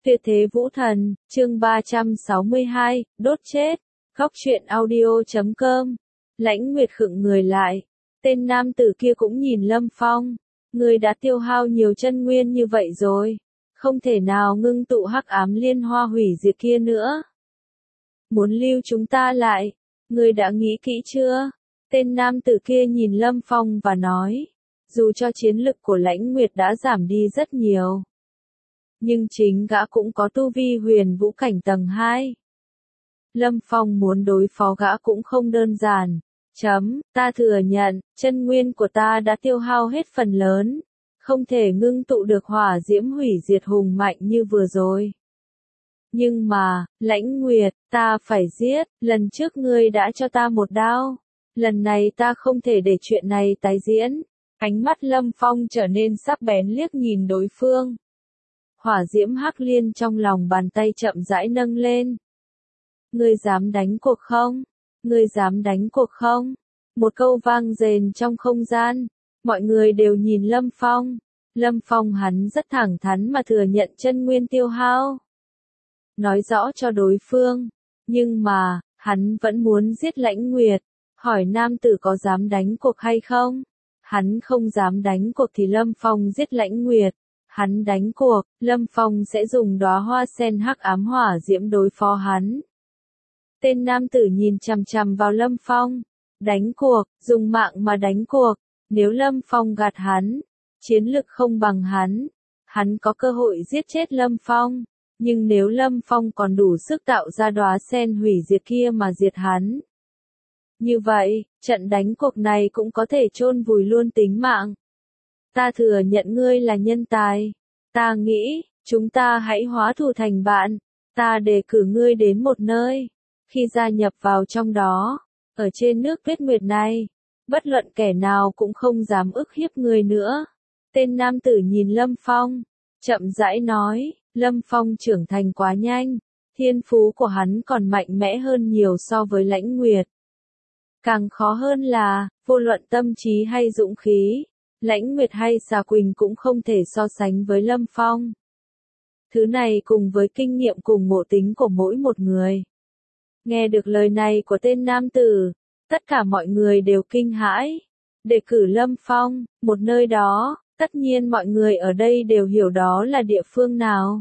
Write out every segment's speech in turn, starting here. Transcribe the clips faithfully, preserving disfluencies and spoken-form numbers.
Tuyệt thế vũ thần, chương ba trăm sáu mươi hai, đốt chết, góc truyện audio chấm com. Lãnh Nguyệt khựng người lại, tên nam tử kia cũng nhìn Lâm Phong, người đã tiêu hao nhiều chân nguyên như vậy rồi, không thể nào ngưng tụ hắc ám liên hoa hủy diệt kia nữa. Muốn lưu chúng ta lại, người đã nghĩ kỹ chưa? Tên nam tử kia nhìn Lâm Phong và nói, dù cho chiến lực của Lãnh Nguyệt đã giảm đi rất nhiều, nhưng chính gã cũng có tu vi huyền vũ cảnh tầng hai. Lâm Phong muốn đối phó gã cũng không đơn giản. Chấm, ta thừa nhận, chân nguyên của ta đã tiêu hao hết phần lớn, không thể ngưng tụ được hỏa diễm hủy diệt hùng mạnh như vừa rồi. Nhưng mà, Lãnh Nguyệt, ta phải giết, lần trước ngươi đã cho ta một đao, lần này ta không thể để chuyện này tái diễn. Ánh mắt Lâm Phong trở nên sắc bén liếc nhìn đối phương. Hỏa diễm hắc liên trong lòng bàn tay chậm rãi nâng lên. Ngươi dám đánh cuộc không? Ngươi dám đánh cuộc không? Một câu vang rền trong không gian. Mọi người đều nhìn Lâm Phong. Lâm Phong hắn rất thẳng thắn mà thừa nhận chân nguyên tiêu hao. Nói rõ cho đối phương. Nhưng mà, hắn vẫn muốn giết Lãnh Nguyệt. Hỏi nam tử có dám đánh cuộc hay không? Hắn không dám đánh cuộc thì Lâm Phong giết Lãnh Nguyệt. Hắn đánh cuộc, Lâm Phong sẽ dùng đóa hoa sen hắc ám hỏa diễm đối phó hắn. Tên nam tử nhìn chằm chằm vào Lâm Phong. Đánh cuộc, dùng mạng mà đánh cuộc. Nếu Lâm Phong gạt hắn, chiến lực không bằng hắn, hắn có cơ hội giết chết Lâm Phong. Nhưng nếu Lâm Phong còn đủ sức tạo ra đóa sen hủy diệt kia mà diệt hắn, như vậy, trận đánh cuộc này cũng có thể chôn vùi luôn tính mạng. Ta thừa nhận ngươi là nhân tài. Ta nghĩ, chúng ta hãy hóa thù thành bạn. Ta đề cử ngươi đến một nơi. Khi gia nhập vào trong đó, ở trên nước Tuyết Nguyệt này, bất luận kẻ nào cũng không dám ức hiếp ngươi nữa. Tên nam tử nhìn Lâm Phong, chậm rãi nói, Lâm Phong trưởng thành quá nhanh, thiên phú của hắn còn mạnh mẽ hơn nhiều so với Lãnh Nguyệt. Càng khó hơn là, vô luận tâm trí hay dũng khí, Lãnh Nguyệt hay Xà Quỳnh cũng không thể so sánh với Lâm Phong. Thứ này cùng với kinh nghiệm cùng ngộ tính của mỗi một người. Nghe được lời này của tên nam tử, tất cả mọi người đều kinh hãi. Đề cử Lâm Phong, một nơi đó, tất nhiên mọi người ở đây đều hiểu đó là địa phương nào.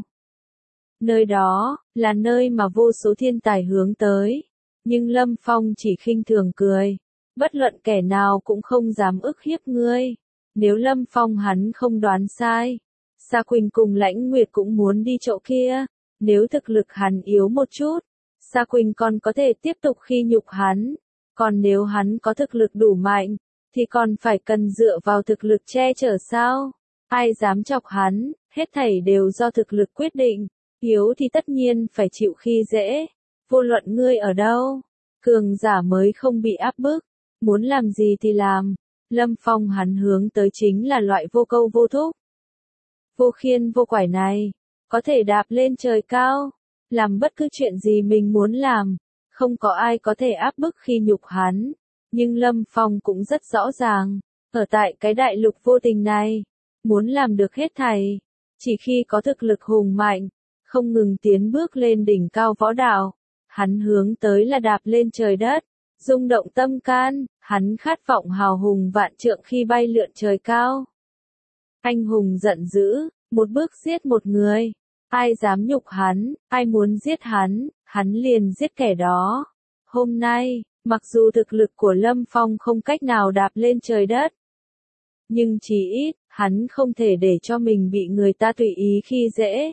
Nơi đó, là nơi mà vô số thiên tài hướng tới. Nhưng Lâm Phong chỉ khinh thường cười. Bất luận kẻ nào cũng không dám ức hiếp ngươi. Nếu Lâm Phong hắn không đoán sai, Sa Quỳnh cùng Lãnh Nguyệt cũng muốn đi chỗ kia. Nếu thực lực hắn yếu một chút, Sa Quỳnh còn có thể tiếp tục khi nhục hắn. Còn nếu hắn có thực lực đủ mạnh, thì còn phải cần dựa vào thực lực che chở sao? Ai dám chọc hắn, hết thảy đều do thực lực quyết định. Yếu thì tất nhiên phải chịu khi dễ. Vô luận ngươi ở đâu, cường giả mới không bị áp bức. Muốn làm gì thì làm. Lâm Phong hắn hướng tới chính là loại vô câu vô thúc, vô khiên vô quải này. Có thể đạp lên trời cao, làm bất cứ chuyện gì mình muốn làm. Không có ai có thể áp bức khi nhục hắn. Nhưng Lâm Phong cũng rất rõ ràng, ở tại cái đại lục vô tình này, muốn làm được hết thảy, chỉ khi có thực lực hùng mạnh, không ngừng tiến bước lên đỉnh cao võ đạo. Hắn hướng tới là đạp lên trời đất, rung động tâm can, hắn khát vọng hào hùng vạn trượng khi bay lượn trời cao. Anh hùng giận dữ, một bước giết một người. Ai dám nhục hắn, ai muốn giết hắn, hắn liền giết kẻ đó. Hôm nay, mặc dù thực lực của Lâm Phong không cách nào đạp lên trời đất, nhưng chỉ ít, hắn không thể để cho mình bị người ta tùy ý khi dễ.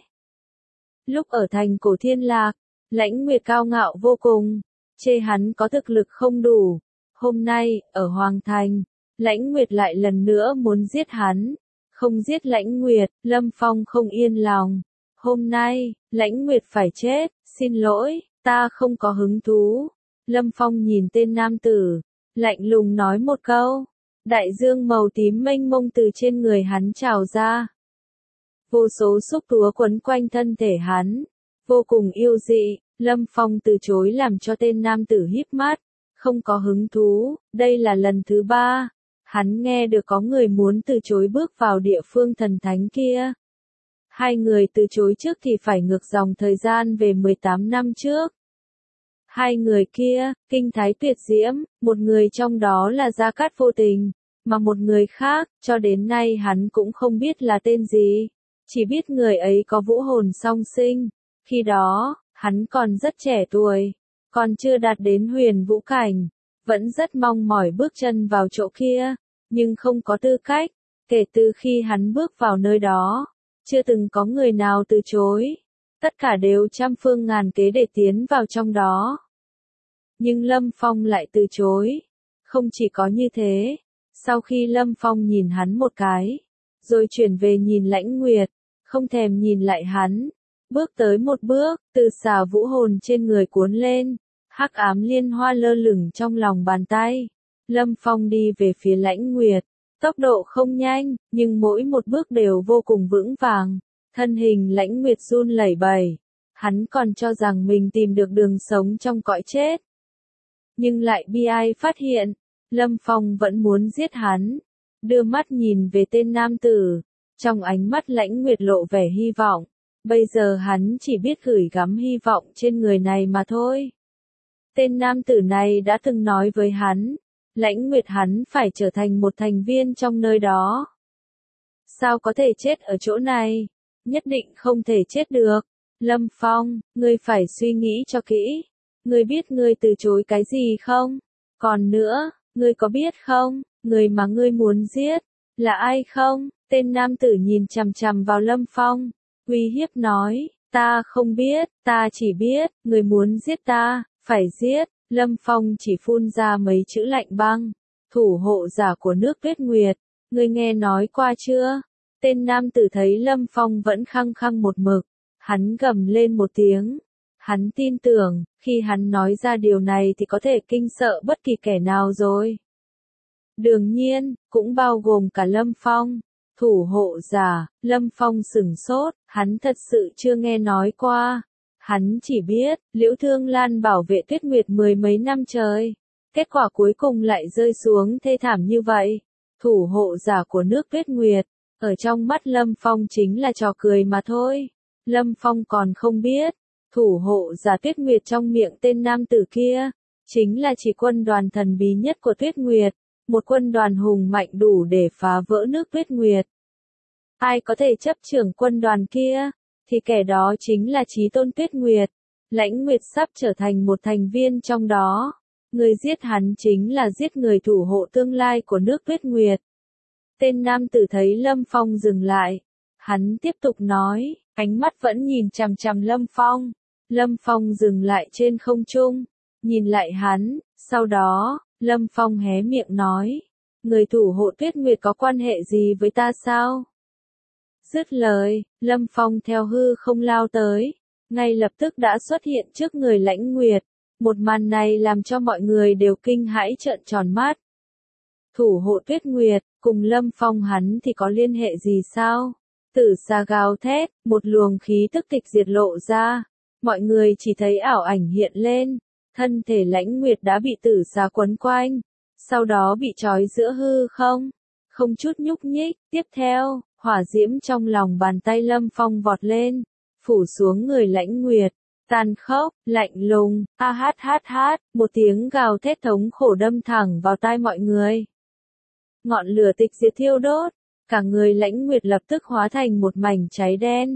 Lúc ở thành Cổ Thiên Lạc, Lãnh Nguyệt cao ngạo vô cùng, chê hắn có thực lực không đủ. Hôm nay, ở Hoàng Thành, Lãnh Nguyệt lại lần nữa muốn giết hắn. Không giết Lãnh Nguyệt, Lâm Phong không yên lòng. Hôm nay, Lãnh Nguyệt phải chết, xin lỗi, ta không có hứng thú. Lâm Phong nhìn tên nam tử, lạnh lùng nói một câu. Đại dương màu tím mênh mông từ trên người hắn trào ra. Vô số xúc túa quấn quanh thân thể hắn, vô cùng yêu dị. Lâm Phong từ chối làm cho tên nam tử híp mắt, không có hứng thú. Đây là lần thứ ba, hắn nghe được có người muốn từ chối bước vào địa phương thần thánh kia. Hai người từ chối trước thì phải ngược dòng thời gian về mười tám năm trước. Hai người kia, kinh thái tuyệt diễm, một người trong đó là Gia Cát Vô Tình, mà một người khác, cho đến nay hắn cũng không biết là tên gì. Chỉ biết người ấy có vũ hồn song sinh. Khi đó, hắn còn rất trẻ tuổi, còn chưa đạt đến huyền vũ cảnh, vẫn rất mong mỏi bước chân vào chỗ kia, nhưng không có tư cách. Kể từ khi hắn bước vào nơi đó, chưa từng có người nào từ chối. Tất cả đều trăm phương ngàn kế để tiến vào trong đó. Nhưng Lâm Phong lại từ chối. Không chỉ có như thế, sau khi Lâm Phong nhìn hắn một cái, rồi chuyển về nhìn Lãnh Nguyệt, không thèm nhìn lại hắn, bước tới một bước, từ xà vũ hồn trên người cuốn lên, hắc ám liên hoa lơ lửng trong lòng bàn tay. Lâm Phong đi về phía Lãnh Nguyệt, tốc độ không nhanh, nhưng mỗi một bước đều vô cùng vững vàng, thân hình Lãnh Nguyệt run lẩy bẩy. Hắn còn cho rằng mình tìm được đường sống trong cõi chết. Nhưng lại bi ai phát hiện, Lâm Phong vẫn muốn giết hắn. Đưa mắt nhìn về tên nam tử, trong ánh mắt Lãnh Nguyệt lộ vẻ hy vọng. Bây giờ hắn chỉ biết gửi gắm hy vọng trên người này mà thôi. Tên nam tử này đã từng nói với hắn, Lãnh Nguyệt hắn phải trở thành một thành viên trong nơi đó. Sao có thể chết ở chỗ này? Nhất định không thể chết được. Lâm Phong, ngươi phải suy nghĩ cho kỹ. Ngươi biết ngươi từ chối cái gì không? Còn nữa, ngươi có biết không, người mà ngươi muốn giết, là ai không? Tên nam tử nhìn chằm chằm vào Lâm Phong, uy hiếp nói, ta không biết, ta chỉ biết, người muốn giết ta, phải giết. Lâm Phong chỉ phun ra mấy chữ lạnh băng, thủ hộ giả của nước Tuyết Nguyệt, ngươi nghe nói qua chưa? Tên nam tử thấy Lâm Phong vẫn khăng khăng một mực, hắn gầm lên một tiếng. Hắn tin tưởng, khi hắn nói ra điều này thì có thể kinh sợ bất kỳ kẻ nào rồi. Đương nhiên, cũng bao gồm cả Lâm Phong. Thủ hộ giả, Lâm Phong sửng sốt, hắn thật sự chưa nghe nói qua. Hắn chỉ biết, Liễu Thương Lan bảo vệ Tuyết Nguyệt mười mấy năm trời. Kết quả cuối cùng lại rơi xuống thê thảm như vậy. Thủ hộ giả của nước Tuyết Nguyệt, ở trong mắt Lâm Phong chính là trò cười mà thôi. Lâm Phong còn không biết, thủ hộ giả Tuyết Nguyệt trong miệng tên nam tử kia, chính là chỉ quân đoàn thần bí nhất của Tuyết Nguyệt, một quân đoàn hùng mạnh đủ để phá vỡ nước Tuyết Nguyệt. Ai có thể chấp trưởng quân đoàn kia, thì kẻ đó chính là Chí Tôn Tuyết Nguyệt. Lãnh Nguyệt sắp trở thành một thành viên trong đó. Người giết hắn chính là giết người thủ hộ tương lai của nước Tuyết Nguyệt. Tên nam tử thấy Lâm Phong dừng lại. Hắn tiếp tục nói, ánh mắt vẫn nhìn chằm chằm Lâm Phong. Lâm Phong dừng lại trên không trung, nhìn lại hắn, sau đó, Lâm Phong hé miệng nói, người thủ hộ Tuyết Nguyệt có quan hệ gì với ta sao? Dứt lời, Lâm Phong theo hư không lao tới, ngay lập tức đã xuất hiện trước người Lãnh Nguyệt. Một màn này làm cho mọi người đều kinh hãi trợn tròn mắt. Thủ hộ Tuyết Nguyệt, cùng Lâm Phong hắn thì có liên hệ gì sao? Tử xà gào thét, một luồng khí tức tịch diệt lộ ra. Mọi người chỉ thấy ảo ảnh hiện lên, thân thể Lãnh Nguyệt đã bị tử xà quấn quanh, sau đó bị trói giữa hư không, không chút nhúc nhích. Tiếp theo, hỏa diễm trong lòng bàn tay Lâm Phong vọt lên, phủ xuống người Lãnh Nguyệt, tàn khốc, lạnh lùng, a hát hát hát, một tiếng gào thét thống khổ đâm thẳng vào tai mọi người. Ngọn lửa tịch diệt thiêu đốt, cả người Lãnh Nguyệt lập tức hóa thành một mảnh cháy đen.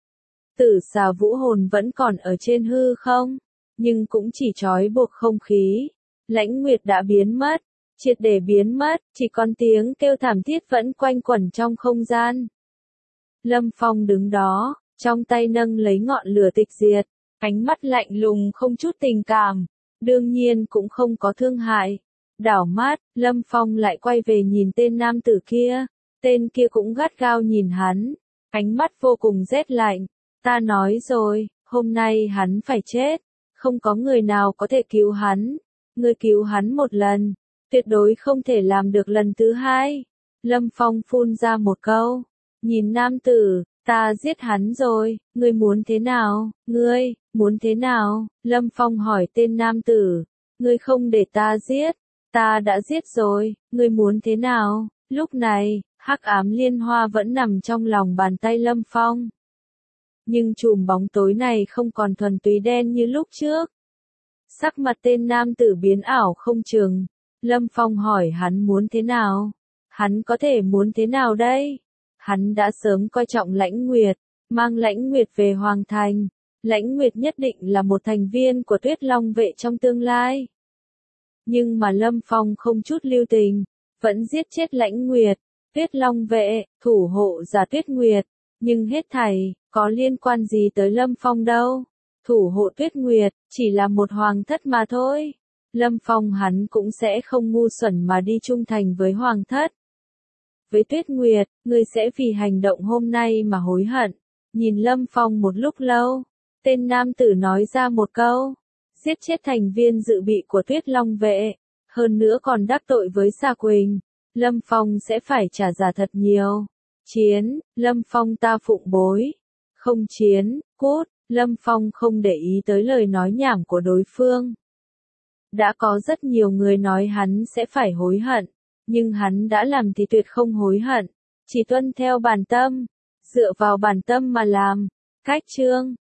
Tử xà vũ hồn vẫn còn ở trên hư không, nhưng cũng chỉ trói buộc không khí. Lãnh Nguyệt đã biến mất, triệt để biến mất, chỉ còn tiếng kêu thảm thiết vẫn quanh quẩn trong không gian. Lâm Phong đứng đó, trong tay nâng lấy ngọn lửa tịch diệt, ánh mắt lạnh lùng không chút tình cảm, đương nhiên cũng không có thương hại. Đảo mắt, Lâm Phong lại quay về nhìn tên nam tử kia, tên kia cũng gắt gao nhìn hắn, ánh mắt vô cùng rét lạnh. Ta nói rồi, hôm nay hắn phải chết, không có người nào có thể cứu hắn. Ngươi cứu hắn một lần, tuyệt đối không thể làm được lần thứ hai. Lâm Phong phun ra một câu, nhìn nam tử, ta giết hắn rồi, ngươi muốn thế nào, ngươi, muốn thế nào? Lâm Phong hỏi tên nam tử, ngươi không để ta giết, ta đã giết rồi, ngươi muốn thế nào? Lúc này, hắc ám liên hoa vẫn nằm trong lòng bàn tay Lâm Phong. Nhưng chùm bóng tối này không còn thuần túy đen như lúc trước. Sắc mặt tên nam tử biến ảo không chừng. Lâm Phong hỏi hắn muốn thế nào? Hắn có thể muốn thế nào đây? Hắn đã sớm coi trọng Lãnh Nguyệt, mang Lãnh Nguyệt về Hoàng Thành. Lãnh Nguyệt nhất định là một thành viên của Tuyết Long vệ trong tương lai. Nhưng mà Lâm Phong không chút lưu tình, vẫn giết chết Lãnh Nguyệt. Tuyết Long vệ, thủ hộ giả Tuyết Nguyệt. Nhưng hết thảy, có liên quan gì tới Lâm Phong đâu? Thủ hộ Tuyết Nguyệt, chỉ là một hoàng thất mà thôi. Lâm Phong hắn cũng sẽ không ngu xuẩn mà đi trung thành với hoàng thất. Với Tuyết Nguyệt, ngươi sẽ vì hành động hôm nay mà hối hận. Nhìn Lâm Phong một lúc lâu, tên nam tử nói ra một câu. Giết chết thành viên dự bị của Tuyết Long vệ, hơn nữa còn đắc tội với Sa Quỳnh. Lâm Phong sẽ phải trả giá thật nhiều. Chiến, Lâm Phong ta phụng bối. Không chiến, cút. Lâm Phong không để ý tới lời nói nhảm của đối phương. Đã có rất nhiều người nói hắn sẽ phải hối hận, nhưng hắn đã làm thì tuyệt không hối hận, chỉ tuân theo bản tâm, dựa vào bản tâm mà làm. Cách chương